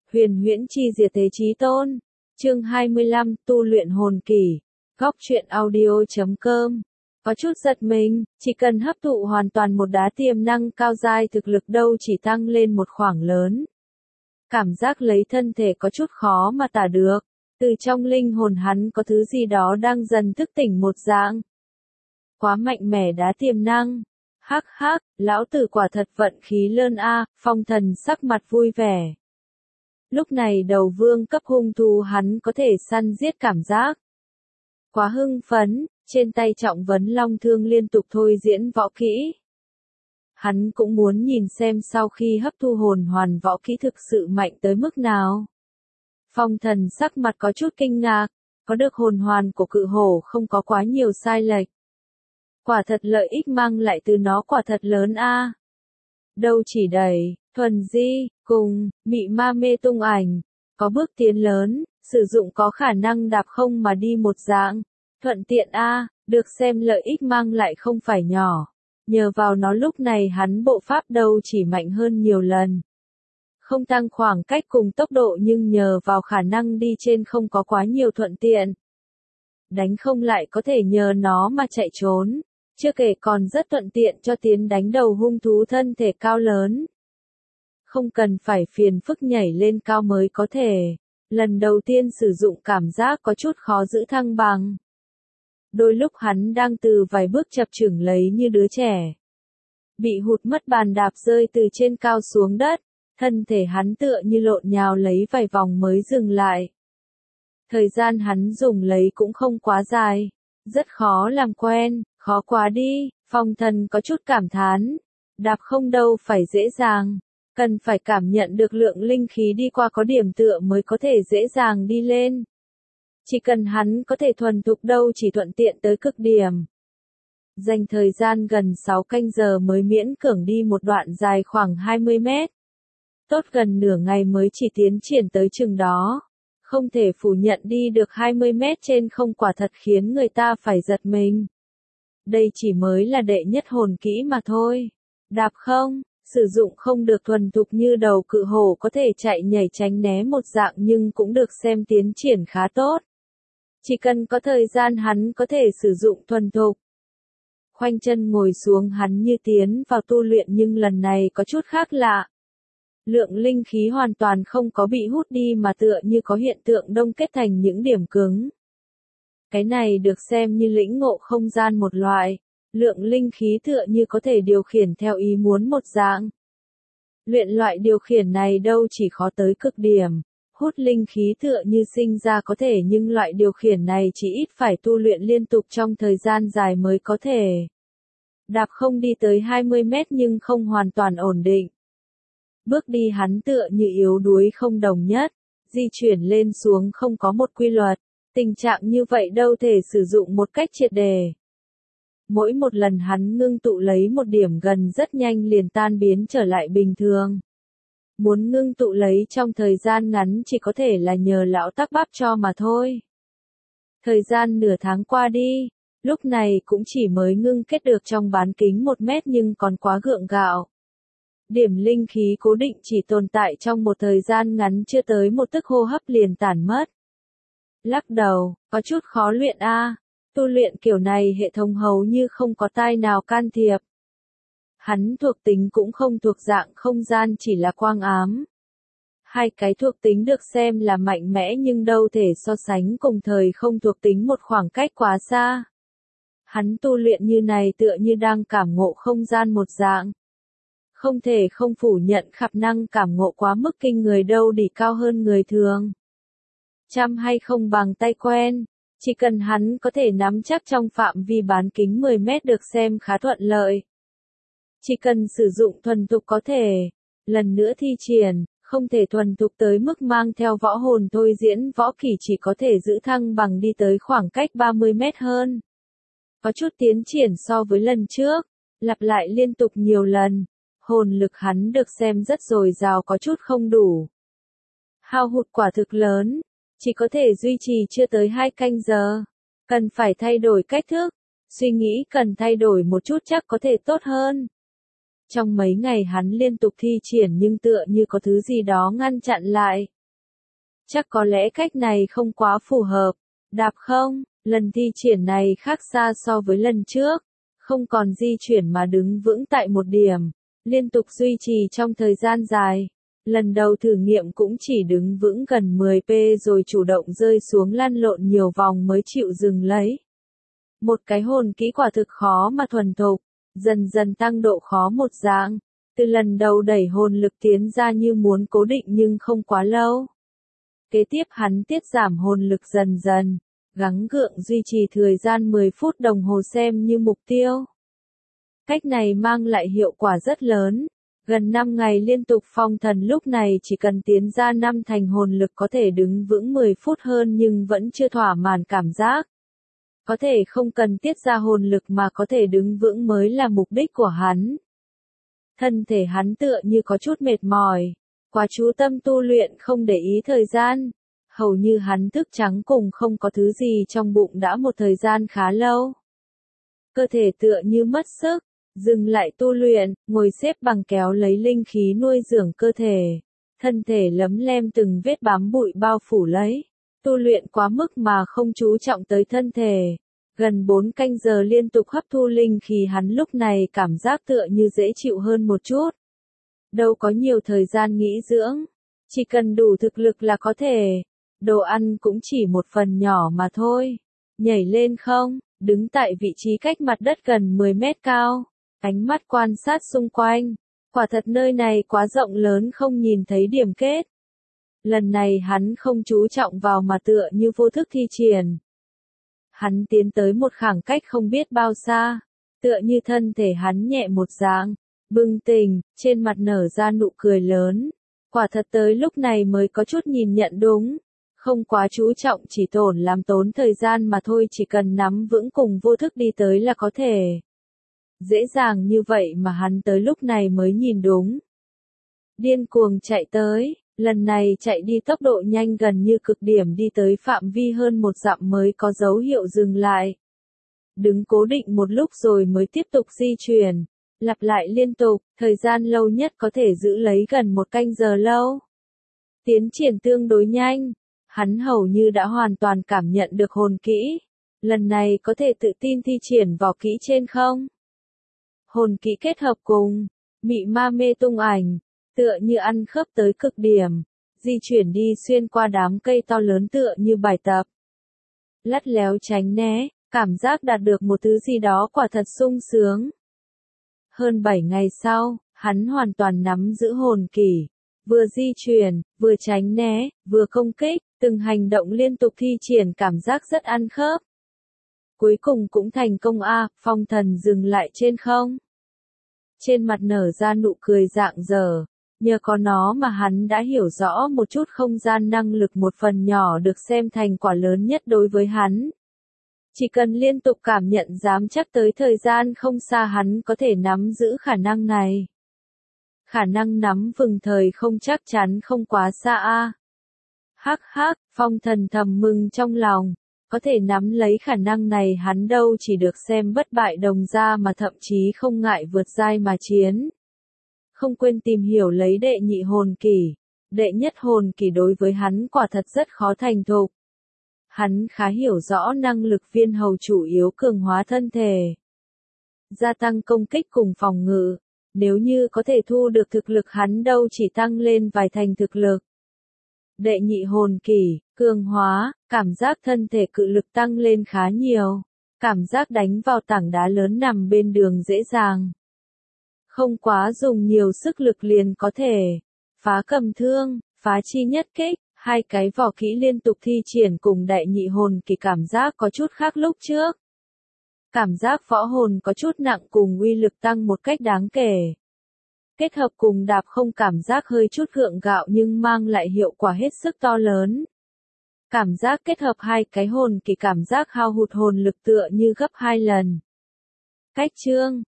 Huyền huyễn chi diệt thế chí tôn. Chương 25, tu luyện hồn kỳ. Góc truyện audio.com. Có chút giật mình, chỉ cần hấp thụ hoàn toàn một đá tiềm năng cao giai thực lực đâu chỉ tăng lên một khoảng lớn. Cảm giác lấy thân thể có chút khó mà tả được, từ trong linh hồn hắn có thứ gì đó đang dần thức tỉnh một dạng. Quá mạnh mẽ đá tiềm năng. Hắc hắc, lão tử quả thật vận khí lơn a, Phong Thần sắc mặt vui vẻ. Lúc này đầu vương cấp hung thú hắn có thể săn giết cảm giác. Quá hưng phấn, trên tay trọng vấn long thương liên tục thôi diễn võ kỹ. Hắn cũng muốn nhìn xem sau khi hấp thu hồn hoàn võ kỹ thực sự mạnh tới mức nào. Phong Thần sắc mặt có chút kinh ngạc, có được hồn hoàn của cự hổ không có quá nhiều sai lệch. Quả thật lợi ích mang lại từ nó quả thật lớn a. Đâu chỉ đẩy, thuần di, cùng, mị ma mê tung ảnh, có bước tiến lớn, sử dụng có khả năng đạp không mà đi một dạng, thuận tiện a, được xem lợi ích mang lại không phải nhỏ. Nhờ vào nó lúc này hắn bộ pháp đâu chỉ mạnh hơn nhiều lần. Không tăng khoảng cách cùng tốc độ nhưng nhờ vào khả năng đi trên không có quá nhiều thuận tiện. Đánh không lại có thể nhờ nó mà chạy trốn. Chưa kể còn rất thuận tiện cho tiến đánh đầu hung thú thân thể cao lớn. Không cần phải phiền phức nhảy lên cao mới có thể. Lần đầu tiên sử dụng cảm giác có chút khó giữ thăng bằng. Đôi lúc hắn đang từ vài bước chập chững lấy như đứa trẻ. Bị hụt mất bàn đạp rơi từ trên cao xuống đất. Thân thể hắn tựa như lộn nhào lấy vài vòng mới dừng lại. Thời gian hắn dùng lấy cũng không quá dài. Rất khó làm quen. Khó quá đi, Phong Thần có chút cảm thán. Đạp không đâu phải dễ dàng. Cần phải cảm nhận được lượng linh khí đi qua có điểm tựa mới có thể dễ dàng đi lên. Chỉ cần hắn có thể thuần thục đâu chỉ thuận tiện tới cực điểm. Dành thời gian gần 6 canh giờ mới miễn cưỡng đi một đoạn dài khoảng 20 mét. Tốt gần nửa ngày mới chỉ tiến triển tới chừng đó. Không thể phủ nhận đi được 20 mét trên không quả thật khiến người ta phải giật mình. Đây chỉ mới là đệ nhất hồn kỹ mà thôi. Đạp không, sử dụng không được thuần thục như đầu cự hổ có thể chạy nhảy tránh né một dạng nhưng cũng được xem tiến triển khá tốt. Chỉ cần có thời gian hắn có thể sử dụng thuần thục. Khoanh chân ngồi xuống hắn như tiến vào tu luyện nhưng lần này có chút khác lạ. Lượng linh khí hoàn toàn không có bị hút đi mà tựa như có hiện tượng đông kết thành những điểm cứng. Cái này được xem như lĩnh ngộ không gian một loại, lượng linh khí tựa như có thể điều khiển theo ý muốn một dạng. Luyện loại điều khiển này đâu chỉ khó tới cực điểm, hút linh khí tựa như sinh ra có thể nhưng loại điều khiển này chỉ ít phải tu luyện liên tục trong thời gian dài mới có thể. Đạp không đi tới 20 mét nhưng không hoàn toàn ổn định. Bước đi hắn tựa như yếu đuối không đồng nhất, di chuyển lên xuống không có một quy luật. Tình trạng như vậy đâu thể sử dụng một cách triệt đề. Mỗi một lần hắn ngưng tụ lấy một điểm gần rất nhanh liền tan biến trở lại bình thường. Muốn ngưng tụ lấy trong thời gian ngắn chỉ có thể là nhờ lão tắc bắp cho mà thôi. Thời gian nửa tháng qua đi, lúc này cũng chỉ mới ngưng kết được trong bán kính 1 mét nhưng còn quá gượng gạo. Điểm linh khí cố định chỉ tồn tại trong một thời gian ngắn chưa tới một tức hô hấp liền tản mất. Lắc đầu, có chút khó luyện a. Tu luyện kiểu này hệ thống hầu như không có tai nào can thiệp. Hắn thuộc tính cũng không thuộc dạng không gian chỉ là quang ám. Hai cái thuộc tính được xem là mạnh mẽ nhưng đâu thể so sánh cùng thời không thuộc tính một khoảng cách quá xa. Hắn tu luyện như này tựa như đang cảm ngộ không gian một dạng. Không thể không phủ nhận khả năng cảm ngộ quá mức kinh người đâu đi cao hơn người thường. Chăm hay không bằng tay quen, chỉ cần hắn có thể nắm chắc trong phạm vi bán kính 10 mét được xem khá thuận lợi. Chỉ cần sử dụng thuần thục có thể, lần nữa thi triển, không thể thuần thục tới mức mang theo võ hồn thôi diễn võ kỹ chỉ có thể giữ thăng bằng đi tới khoảng cách 30 mét hơn. Có chút tiến triển so với lần trước, lặp lại liên tục nhiều lần, hồn lực hắn được xem rất dồi dào có chút không đủ. Hao hụt quả thực lớn. Chỉ có thể duy trì chưa tới 2 canh giờ. Cần phải thay đổi cách thức. Suy nghĩ cần thay đổi một chút chắc có thể tốt hơn. Trong mấy ngày hắn liên tục thi triển nhưng tựa như có thứ gì đó ngăn chặn lại. Chắc có lẽ cách này không quá phù hợp. Đạp không, lần thi triển này khác xa so với lần trước. Không còn di chuyển mà đứng vững tại một điểm, liên tục duy trì trong thời gian dài. Lần đầu thử nghiệm cũng chỉ đứng vững gần 10p rồi chủ động rơi xuống lăn lộn nhiều vòng mới chịu dừng lấy. Một cái hồn kỹ quả thực khó mà thuần thục, dần dần tăng độ khó một dạng. Từ lần đầu đẩy hồn lực tiến ra như muốn cố định nhưng không quá lâu. Kế tiếp hắn tiết giảm hồn lực dần dần, gắng gượng duy trì thời gian 10 phút đồng hồ xem như mục tiêu. Cách này mang lại hiệu quả rất lớn. Gần 5 ngày liên tục phong thần lúc này chỉ cần tiến ra 5 thành hồn lực có thể đứng vững 10 phút hơn nhưng vẫn chưa thỏa mãn cảm giác. Có thể không cần tiết ra hồn lực mà có thể đứng vững mới là mục đích của hắn. Thân thể hắn tựa như có chút mệt mỏi, quá chú tâm tu luyện không để ý thời gian. Hầu như hắn thức trắng cùng không có thứ gì trong bụng đã một thời gian khá lâu. Cơ thể tựa như mất sức, dừng lại tu luyện, ngồi xếp bằng kéo lấy linh khí nuôi dưỡng cơ thể. Thân thể lấm lem từng vết bám bụi bao phủ lấy. Tu luyện quá mức mà không chú trọng tới thân thể. Gần 4 canh giờ liên tục hấp thu linh khí hắn lúc này cảm giác tựa như dễ chịu hơn một chút. Đâu có nhiều thời gian nghỉ dưỡng. Chỉ cần đủ thực lực là có thể. Đồ ăn cũng chỉ một phần nhỏ mà thôi. Nhảy lên không, đứng tại vị trí cách mặt đất gần 10 mét cao. Ánh mắt quan sát xung quanh. Quả thật nơi này quá rộng lớn không nhìn thấy điểm kết. Lần này hắn không chú trọng vào mà tựa như vô thức thi triển. Hắn tiến tới một khoảng cách không biết bao xa. Tựa như thân thể hắn nhẹ một dạng. Bừng tỉnh, trên mặt nở ra nụ cười lớn. Quả thật tới lúc này mới có chút nhìn nhận đúng. Không quá chú trọng chỉ tổn làm tốn thời gian mà thôi, chỉ cần nắm vững cùng vô thức đi tới là có thể. Dễ dàng như vậy mà hắn tới lúc này mới nhìn đúng. Điên cuồng chạy tới, lần này chạy đi tốc độ nhanh gần như cực điểm đi tới phạm vi hơn 1 dặm mới có dấu hiệu dừng lại. Đứng cố định một lúc rồi mới tiếp tục di chuyển, lặp lại liên tục, thời gian lâu nhất có thể giữ lấy gần 1 canh giờ lâu. Tiến triển tương đối nhanh, hắn hầu như đã hoàn toàn cảm nhận được hồn kỹ. Lần này có thể tự tin thi triển vỏ kỹ trên không? Hồn kỹ kết hợp cùng mị ma mê tung ảnh, tựa như ăn khớp tới cực điểm, di chuyển đi xuyên qua đám cây to lớn tựa như bài tập. Lắt léo tránh né, cảm giác đạt được một thứ gì đó quả thật sung sướng. Hơn 7 ngày sau, hắn hoàn toàn nắm giữ hồn kỹ, vừa di chuyển, vừa tránh né, vừa công kích, từng hành động liên tục thi triển cảm giác rất ăn khớp. Cuối cùng cũng thành công phong thần dừng lại trên không. Trên mặt nở ra nụ cười rạng rỡ, nhờ có nó mà hắn đã hiểu rõ một chút không gian năng lực một phần nhỏ được xem thành quả lớn nhất đối với hắn. Chỉ cần liên tục cảm nhận dám chắc tới thời gian không xa hắn có thể nắm giữ khả năng này. Khả năng nắm vừng thời không chắc chắn không quá xa Hắc hắc, phong thần thầm mừng trong lòng. Có thể nắm lấy khả năng này hắn đâu chỉ được xem bất bại đồng gia mà thậm chí không ngại vượt giai mà chiến. Không quên tìm hiểu lấy đệ nhị hồn kỹ. Đệ nhất hồn kỹ đối với hắn quả thật rất khó thành thục. Hắn khá hiểu rõ năng lực viên hầu chủ yếu cường hóa thân thể. Gia tăng công kích cùng phòng ngự. Nếu như có thể thu được thực lực hắn đâu chỉ tăng lên vài thành thực lực. Đệ nhị hồn kỹ, cường hóa, cảm giác thân thể cự lực tăng lên khá nhiều. Cảm giác đánh vào tảng đá lớn nằm bên đường dễ dàng. Không quá dùng nhiều sức lực liền có thể. Phá cầm thương, phá chi nhất kích, hai cái vỏ kỹ liên tục thi triển cùng đệ nhị hồn kỹ cảm giác có chút khác lúc trước. Cảm giác võ hồn có chút nặng cùng uy lực tăng một cách đáng kể. Kết hợp cùng đạp không cảm giác hơi chút gượng gạo nhưng mang lại hiệu quả hết sức to lớn. Cảm giác kết hợp hai cái hồn kỹ cảm giác hao hụt hồn lực tựa như gấp 2 lần. Cách chương